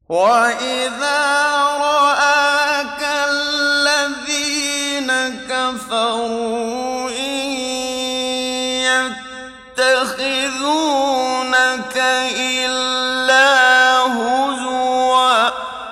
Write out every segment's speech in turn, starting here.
وَإِذَا رَآكَ الَّذِينَ كَفَرُوا إِن يَتَّخِذُونَكَ إِلَّا هُزُوًا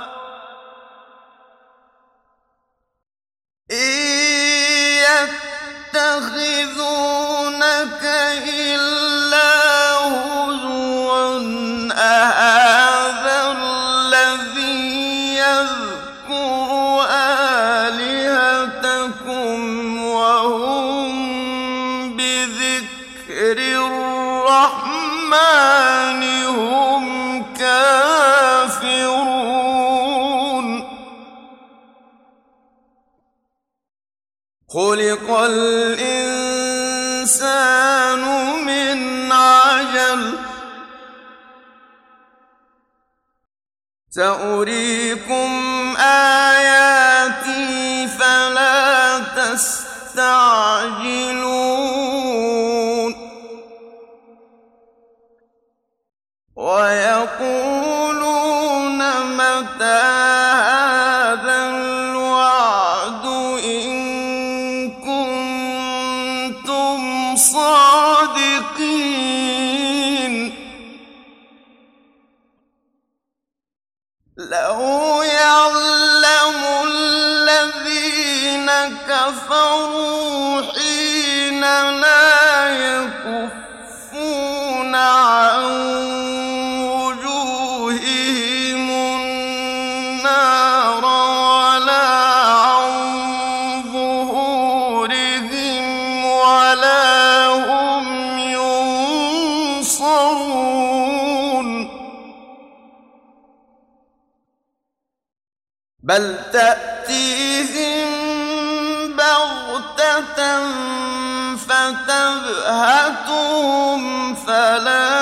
أَهَٰذَا الَّذِي يَذْكُرُ آلِهَتَكُمْ وَهُم بِذِكْرِ الرَّحْمَٰنِ هُمْ كَافِرُونَ خُلِقَ الْإِنسَانُ مِنْ عَجَلٍ ۚ سَأُرِيكُمْ آيَاتِي فَلَا تَسْتَعْجِلُونِ وَيَقُولُونَ مَتَىٰ هَٰذَا الْوَعْدُ إِن كُنتُمْ صَادِقِينَ لَوْ يَعْلَمُ الَّذِينَ كَفَرُوا حِينَ لَا يَكُفُّونَ عَن وُجُوهِهِمُ النَّارَ وَلَا عَن ظُهُورِهِمْ وَلَا هُمْ يُنصَرُونَ بَلْ تَأْتِيهِم بَغْتَةً فَتَبْهَتُهُمْ فَلَا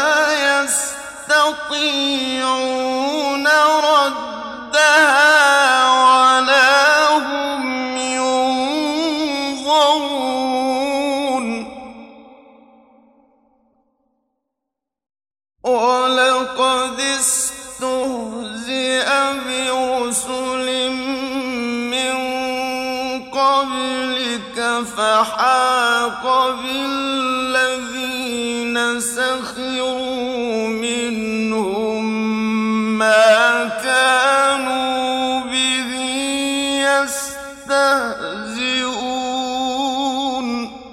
يَسْتَطِيعُونَ رَدَّهَا وَلَا هُمْ يُنظَرُونَ وَلَقَدِ اسْتُهْزِئَ بِرُسُلٍ مِّن قَبْلِكَ فَحَاقَ بِالَّذِينَ سَخِرُوا مِنْهُم مَّا كَانُوا بِهِ يَسْتَهْزِئُونَ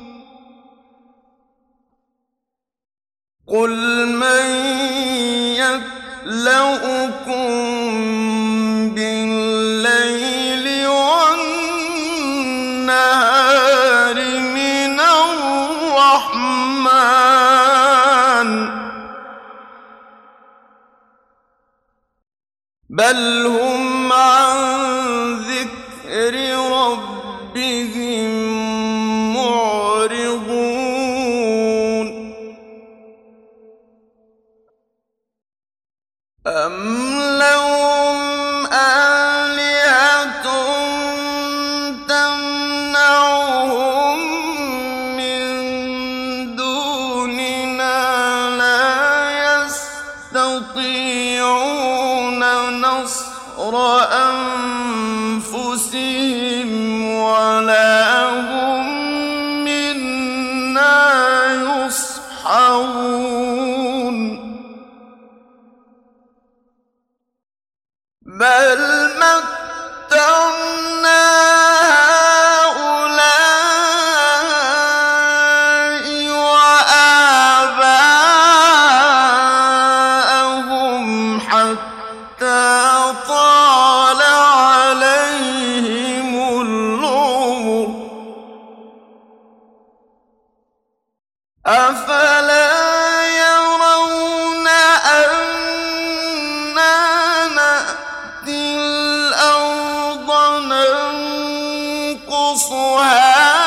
قُلْ مَن يَكْلَؤُكُم بِاللَّيْلِ وَالنَّهَارِ مِنَ الرَّحْمَٰنِ بَلْ هُمْ عَن ذِكْرِ رَبِّهِم مُّعْرِضُونَ أَمْ لَهُمْ آلِهَةٌ تَمْنَعُهُم مِّن دُونِنَا لَا يَسْتَطِيعُونَ نَصْرَ أَنفُسِهِمْ وَلَا هُم مِّنَّا يُصْحَبُونَ بَلْ مَتَّعْنَا هَٰؤُلَاءِ وَآبَاءَهُمْ حَتَّىٰ طَالَ عَلَيْهِمُ الْعُمُرُ ۗ أَفَلَا يَرَوْنَ أَنَّا نَأْتِي الْأَرْضَ نَنقُصُهَا